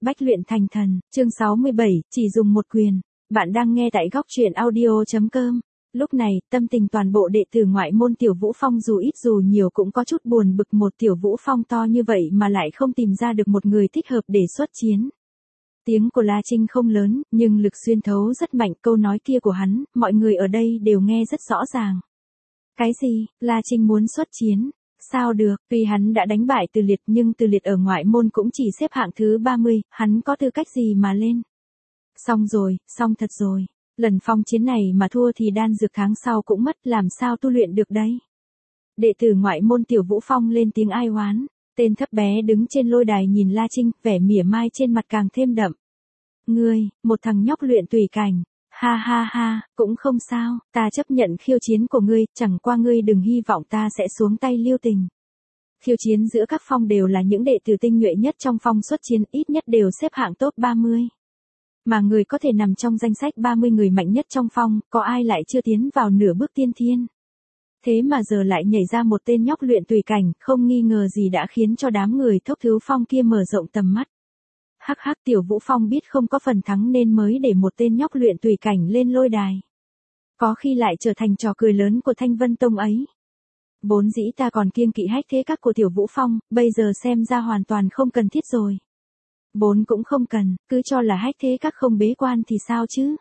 Bách luyện thành thần, chương 67, chỉ dùng một quyền. Bạn đang nghe tại góc truyện audio.com. Lúc này, tâm tình toàn bộ đệ tử ngoại môn Tiểu Vũ Phong dù ít dù nhiều cũng có chút buồn bực, một Tiểu Vũ Phong to như vậy mà lại không tìm ra được một người thích hợp để xuất chiến. Tiếng của La Trinh không lớn, nhưng lực xuyên thấu rất mạnh, câu nói kia của hắn, mọi người ở đây đều nghe rất rõ ràng. Cái gì, La Trinh muốn xuất chiến? Sao được, tuy hắn đã đánh bại Từ Liệt nhưng Từ Liệt ở ngoại môn cũng chỉ xếp hạng thứ 30, hắn có tư cách gì mà lên? Xong rồi, xong thật rồi. Lần phong chiến này mà thua thì đan dược tháng sau cũng mất, làm sao tu luyện được đấy? Đệ tử ngoại môn Tiểu Vũ Phong lên tiếng ai oán. Tên thấp bé đứng trên lôi đài nhìn La Trinh, vẻ mỉa mai trên mặt càng thêm đậm. Ngươi, một thằng nhóc luyện tùy cảnh. Ha ha ha, cũng không sao, ta chấp nhận khiêu chiến của ngươi, chẳng qua ngươi đừng hy vọng ta sẽ xuống tay lưu tình. Khiêu chiến giữa các phong đều là những đệ tử tinh nhuệ nhất trong phong xuất chiến, ít nhất đều xếp hạng top 30. Mà người có thể nằm trong danh sách 30 người mạnh nhất trong phong, có ai lại chưa tiến vào nửa bước tiên thiên. Thế mà giờ lại nhảy ra một tên nhóc luyện tùy cảnh, không nghi ngờ gì đã khiến cho đám người Thốc Thứ Phong kia mở rộng tầm mắt. Hắc hắc, Tiểu Vũ Phong biết không có phần thắng nên mới để một tên nhóc luyện tùy cảnh lên lôi đài. Có khi lại trở thành trò cười lớn của Thanh Vân Tông ấy. Vốn dĩ ta còn kiêng kỵ hách thế các của Tiểu Vũ Phong, bây giờ xem ra hoàn toàn không cần thiết rồi. Vốn cũng không cần, cứ cho là hách thế các không bế quan thì sao chứ?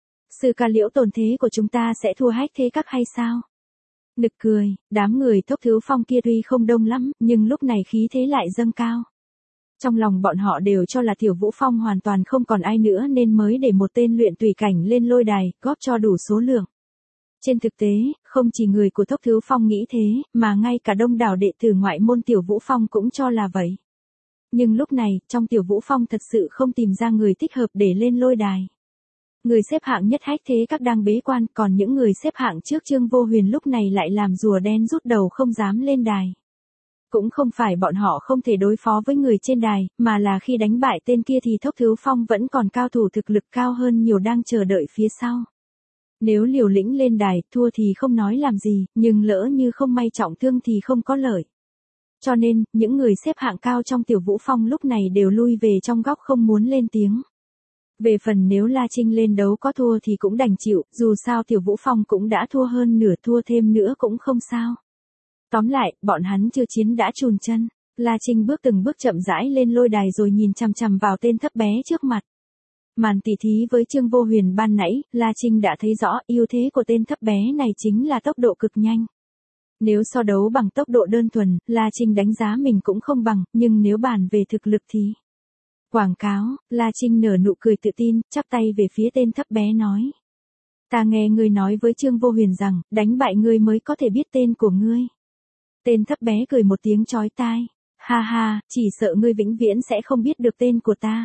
Sư ca Liễu Tồn thế của chúng ta sẽ thua hách thế các hay sao? Nực cười, đám người Thốc Thứ Phong kia tuy không đông lắm, nhưng lúc này khí thế lại dâng cao. Trong lòng bọn họ đều cho là Tiểu Vũ Phong hoàn toàn không còn ai nữa nên mới để một tên luyện tùy cảnh lên lôi đài, góp cho đủ số lượng. Trên thực tế, không chỉ người của Thốc Thứ Phong nghĩ thế, mà ngay cả đông đảo đệ tử ngoại môn Tiểu Vũ Phong cũng cho là vậy. Nhưng lúc này, trong Tiểu Vũ Phong thật sự không tìm ra người thích hợp để lên lôi đài. Người xếp hạng nhất hách thế các đang bế quan, còn những người xếp hạng trước Trương Vô Huyền lúc này lại làm rùa đen rút đầu không dám lên đài. Cũng không phải bọn họ không thể đối phó với người trên đài, mà là khi đánh bại tên kia thì Thốc Thứ Phong vẫn còn cao thủ thực lực cao hơn nhiều đang chờ đợi phía sau. Nếu liều lĩnh lên đài, thua thì không nói làm gì, nhưng lỡ như không may trọng thương thì không có lợi. Cho nên, những người xếp hạng cao trong Tiểu Vũ Phong lúc này đều lui về trong góc không muốn lên tiếng. Về phần nếu La Trinh lên đấu có thua thì cũng đành chịu, dù sao Tiểu Vũ Phong cũng đã thua hơn nửa, thua thêm nữa cũng không sao. Tóm lại, bọn hắn chưa chiến đã chùn chân. La Trinh từng bước chậm rãi lên lôi đài rồi nhìn chằm chằm vào tên thấp bé trước mặt. Màn tỉ thí với Trương Vô Huyền ban nãy, La Trinh đã thấy rõ ưu thế của tên thấp bé này chính là tốc độ cực nhanh. Nếu so đấu bằng tốc độ đơn thuần, La Trinh đánh giá mình cũng không bằng, nhưng nếu bàn về thực lực thì... Quảng cáo, La Trinh nở nụ cười tự tin, chắp tay về phía tên thấp bé nói. Ta nghe ngươi nói với Trương Vô Huyền rằng, đánh bại ngươi mới có thể biết tên của ngươi. Tên thấp bé cười một tiếng chói tai. Ha ha, chỉ sợ ngươi vĩnh viễn sẽ không biết được tên của ta.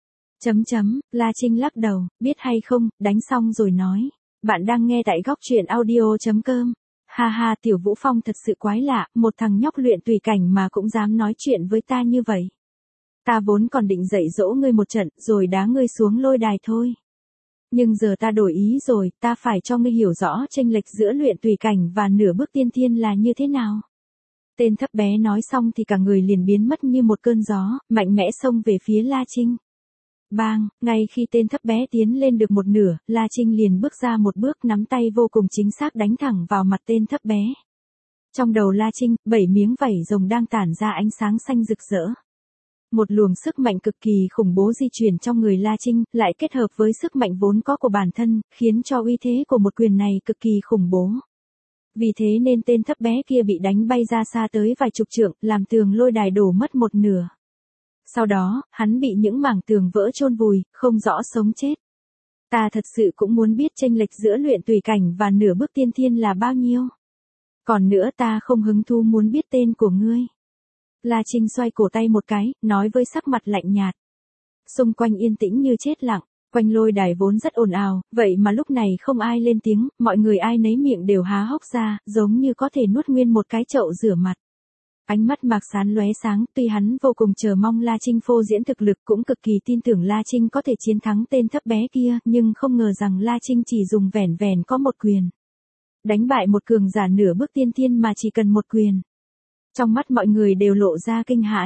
La Trinh lắc đầu, biết hay không, đánh xong rồi nói. Bạn đang nghe tại góc truyện audio.com. Ha ha, Tiểu Vũ Phong thật sự quái lạ, một thằng nhóc luyện tùy cảnh mà cũng dám nói chuyện với ta như vậy. Ta vốn còn định dạy dỗ ngươi một trận, rồi đá ngươi xuống lôi đài thôi. Nhưng giờ ta đổi ý rồi, ta phải cho ngươi hiểu rõ chênh lệch giữa luyện tùy cảnh và nửa bước tiên thiên là như thế nào. Tên thấp bé nói xong thì cả người liền biến mất như một cơn gió, mạnh mẽ xông về phía La Trinh. Bang, ngay khi tên thấp bé tiến lên được một nửa, La Trinh liền bước ra một bước, nắm tay vô cùng chính xác đánh thẳng vào mặt tên thấp bé. Trong đầu La Trinh, 7 miếng vảy rồng đang tản ra ánh sáng xanh rực rỡ. Một luồng sức mạnh cực kỳ khủng bố di chuyển trong người La Trinh, lại kết hợp với sức mạnh vốn có của bản thân, khiến cho uy thế của một quyền này cực kỳ khủng bố. Vì thế nên tên thấp bé kia bị đánh bay ra xa tới vài chục trượng, làm tường lôi đài đổ mất một nửa. Sau đó, hắn bị những mảng tường vỡ chôn vùi, không rõ sống chết. Ta thật sự cũng muốn biết chênh lệch giữa luyện tùy cảnh và nửa bước tiên thiên là bao nhiêu. Còn nữa ta không hứng thú muốn biết tên của ngươi. La Trinh xoay cổ tay một cái, nói với sắc mặt lạnh nhạt. Xung quanh yên tĩnh như chết lặng, quanh lôi đài vốn rất ồn ào, vậy mà lúc này không ai lên tiếng, mọi người ai nấy miệng đều há hốc ra, giống như có thể nuốt nguyên một cái chậu rửa mặt. Ánh mắt Mạc Sán lóe sáng, tuy hắn vô cùng chờ mong La Trinh phô diễn thực lực, cũng cực kỳ tin tưởng La Trinh có thể chiến thắng tên thấp bé kia, nhưng không ngờ rằng La Trinh chỉ dùng vẻn vẻn có một quyền. Đánh bại một cường giả nửa bước tiên thiên mà chỉ cần một quyền. Trong mắt mọi người đều lộ ra kinh hãi.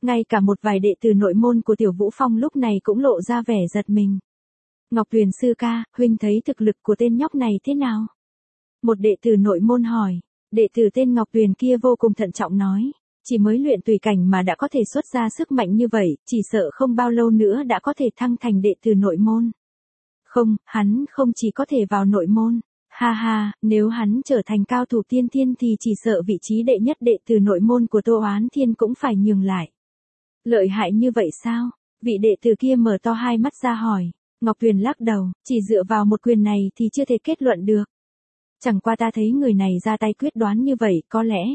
Ngay cả một vài đệ tử nội môn của Tiểu Vũ Phong lúc này cũng lộ ra vẻ giật mình. Ngọc Tuyền sư ca, huynh thấy thực lực của tên nhóc này thế nào? Một đệ tử nội môn hỏi. Đệ tử tên Ngọc Tuyền kia vô cùng thận trọng nói. Chỉ mới luyện tùy cảnh mà đã có thể xuất ra sức mạnh như vậy, chỉ sợ không bao lâu nữa đã có thể thăng thành đệ tử nội môn. Không, hắn không chỉ có thể vào nội môn. Ha ha, nếu hắn trở thành cao thủ tiên thiên thì chỉ sợ vị trí đệ nhất đệ tử nội môn của Tô Oán Thiên cũng phải nhường lại. Lợi hại như vậy sao? Vị đệ tử kia mở to hai mắt ra hỏi. Ngọc Tuyền lắc đầu, chỉ dựa vào một quyền này thì chưa thể kết luận được. Chẳng qua ta thấy người này ra tay quyết đoán như vậy, có lẽ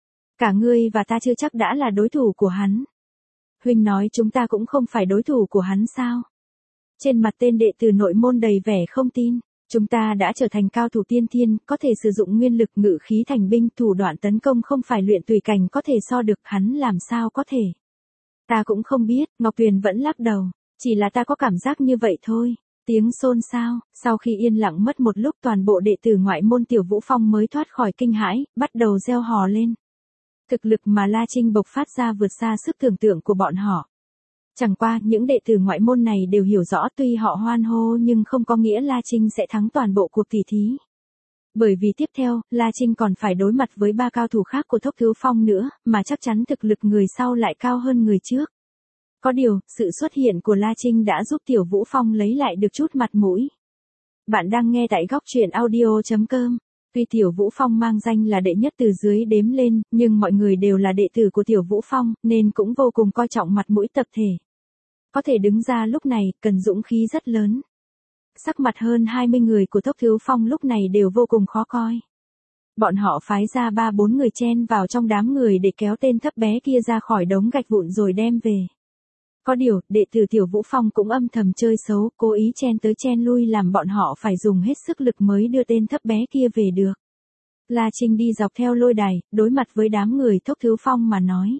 cả ngươi và ta chưa chắc đã là đối thủ của hắn. Huynh nói chúng ta cũng không phải đối thủ của hắn sao? Trên mặt tên đệ tử nội môn đầy vẻ không tin. Chúng ta đã trở thành cao thủ tiên thiên, có thể sử dụng nguyên lực ngự khí thành binh, thủ đoạn tấn công không phải luyện tùy cảnh có thể so được, hắn làm sao có thể. Ta cũng không biết, Ngọc Tuyền vẫn lắc đầu, chỉ là ta có cảm giác như vậy thôi. Tiếng xôn xao, sau khi yên lặng mất một lúc toàn bộ đệ tử ngoại môn Tiểu Vũ Phong mới thoát khỏi kinh hãi, bắt đầu reo hò lên. Thực lực mà La Trinh bộc phát ra vượt xa sức tưởng tượng của bọn họ. Chẳng qua, những đệ tử ngoại môn này đều hiểu rõ tuy họ hoan hô nhưng không có nghĩa La Trinh sẽ thắng toàn bộ cuộc tỷ thí. Bởi vì tiếp theo, La Trinh còn phải đối mặt với 3 cao thủ khác của Thốc Thứ Phong nữa, mà chắc chắn thực lực người sau lại cao hơn người trước. Có điều, sự xuất hiện của La Trinh đã giúp Tiểu Vũ Phong lấy lại được chút mặt mũi. Bạn đang nghe tại góc truyện audio.com. Tuy Tiểu Vũ Phong mang danh là đệ nhất từ dưới đếm lên, nhưng mọi người đều là đệ tử của Tiểu Vũ Phong, nên cũng vô cùng coi trọng mặt mũi tập thể. Có thể đứng ra lúc này, cần dũng khí rất lớn. Sắc mặt hơn 20 người của Thốc Thứ Phong lúc này đều vô cùng khó coi. Bọn họ phái ra 3-4 người chen vào trong đám người để kéo tên thấp bé kia ra khỏi đống gạch vụn rồi đem về. Có điều, đệ tử Tiểu Vũ Phong cũng âm thầm chơi xấu, cố ý chen tới chen lui làm bọn họ phải dùng hết sức lực mới đưa tên thấp bé kia về được. La Trinh đi dọc theo lôi đài, đối mặt với đám người Thốc Thứ Phong mà nói.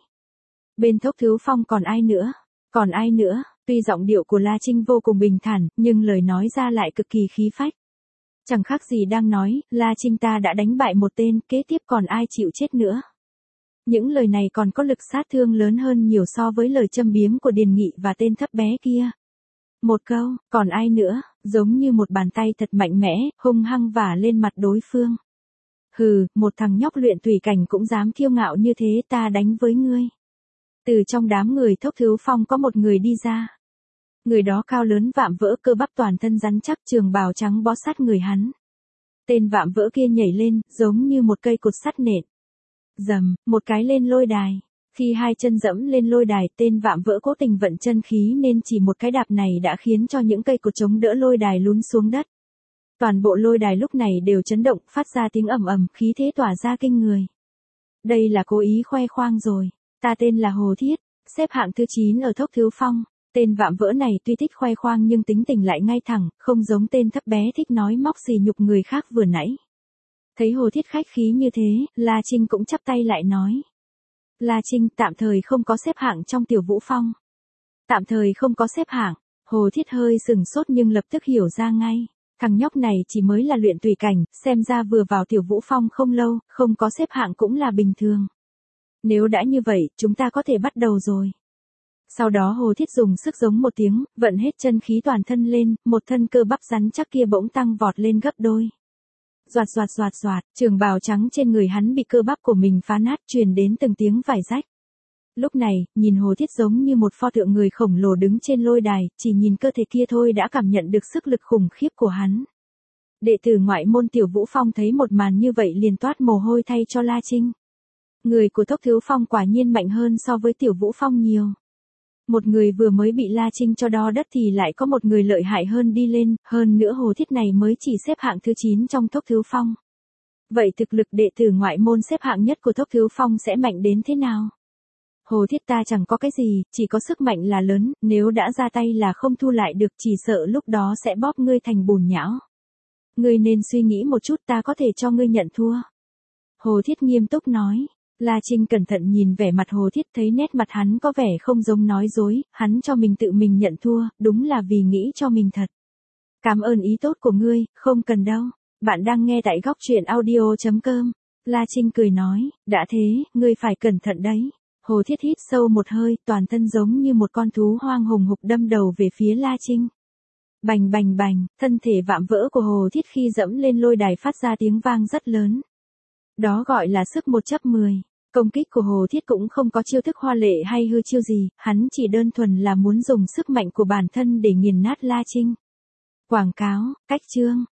Bên Thốc Thứ Phong còn ai nữa? Còn ai nữa? Tuy giọng điệu của La Trinh vô cùng bình thản, nhưng lời nói ra lại cực kỳ khí phách. Chẳng khác gì đang nói, La Trinh ta đã đánh bại một tên, kế tiếp còn ai chịu chết nữa. Những lời này còn có lực sát thương lớn hơn nhiều so với lời châm biếm của Điền Nghị và tên thấp bé kia. Một câu, còn ai nữa, giống như một bàn tay thật mạnh mẽ, hung hăng vả lên mặt đối phương. Hừ, một thằng nhóc luyện tùy cảnh cũng dám kiêu ngạo như thế, ta đánh với ngươi. Từ trong đám người Thốc Thứ Phong có một người đi ra. Người đó cao lớn vạm vỡ, cơ bắp toàn thân rắn chắc, trường bào trắng bó sát người hắn. Tên vạm vỡ kia nhảy lên, giống như một cây cột sắt nện. Dầm, một cái lên lôi đài. Khi hai chân dẫm lên lôi đài, tên vạm vỡ cố tình vận chân khí nên chỉ một cái đạp này đã khiến cho những cây cột chống đỡ lôi đài lún xuống đất. Toàn bộ lôi đài lúc này đều chấn động, phát ra tiếng ầm ầm, khí thế tỏa ra kinh người. Đây là cố ý khoe khoang rồi. Ta tên là Hồ Thiết, xếp hạng thứ 9 ở Thốc Thứ Phong. Tên vạm vỡ này tuy thích khoe khoang nhưng tính tình lại ngay thẳng, không giống tên thấp bé thích nói móc xì nhục người khác vừa nãy. Thấy Hồ Thiết khách khí như thế, La Trinh cũng chắp tay lại nói. La Trinh tạm thời không có xếp hạng trong Tiểu Vũ Phong. Tạm thời không có xếp hạng, Hồ Thiết hơi sừng sốt nhưng lập tức hiểu ra ngay. Thằng nhóc này chỉ mới là luyện tùy cảnh, xem ra vừa vào Tiểu Vũ Phong không lâu, không có xếp hạng cũng là bình thường. Nếu đã như vậy, chúng ta có thể bắt đầu rồi. Sau đó Hồ Thiết dùng sức giống một tiếng, vận hết chân khí toàn thân lên, một thân cơ bắp rắn chắc kia bỗng tăng vọt lên gấp đôi. Doạt doạt doạt doạt, trường bào trắng trên người hắn bị cơ bắp của mình phá nát, truyền đến từng tiếng vải rách. Lúc này, nhìn Hồ Thiết giống như một pho tượng người khổng lồ đứng trên lôi đài, chỉ nhìn cơ thể kia thôi đã cảm nhận được sức lực khủng khiếp của hắn. Đệ tử ngoại môn Tiểu Vũ Phong thấy một màn như vậy liền toát mồ hôi thay cho La Trinh. Người của Thốc Thứ Phong quả nhiên mạnh hơn so với Tiểu Vũ Phong nhiều. Một người vừa mới bị La Trinh cho đo đất thì lại có một người lợi hại hơn đi lên, hơn nữa Hồ Thiết này mới chỉ xếp hạng thứ 9 trong Thốc Thứ Phong. Vậy thực lực đệ tử ngoại môn xếp hạng nhất của Thốc Thứ Phong sẽ mạnh đến thế nào? Hồ Thiết ta chẳng có cái gì, chỉ có sức mạnh là lớn, nếu đã ra tay là không thu lại được, chỉ sợ lúc đó sẽ bóp ngươi thành bùn nhão. Ngươi nên suy nghĩ một chút, ta có thể cho ngươi nhận thua. Hồ Thiết nghiêm túc nói. La Trinh cẩn thận nhìn vẻ mặt Hồ Thiết, thấy nét mặt hắn có vẻ không giống nói dối, hắn cho mình tự mình nhận thua, đúng là vì nghĩ cho mình thật. Cảm ơn ý tốt của ngươi, không cần đâu. Bạn đang nghe tại góc truyện audio.com. La Trinh cười nói, đã thế, ngươi phải cẩn thận đấy. Hồ Thiết hít sâu một hơi, toàn thân giống như một con thú hoang hùng hục đâm đầu về phía La Trinh. Bành bành bành, thân thể vạm vỡ của Hồ Thiết khi dẫm lên lôi đài phát ra tiếng vang rất lớn. Đó gọi là sức 1/10. Công kích của Hồ Thiết cũng không có chiêu thức hoa lệ hay hư chiêu gì, hắn chỉ đơn thuần là muốn dùng sức mạnh của bản thân để nghiền nát La Trinh. Quảng cáo, cách chương.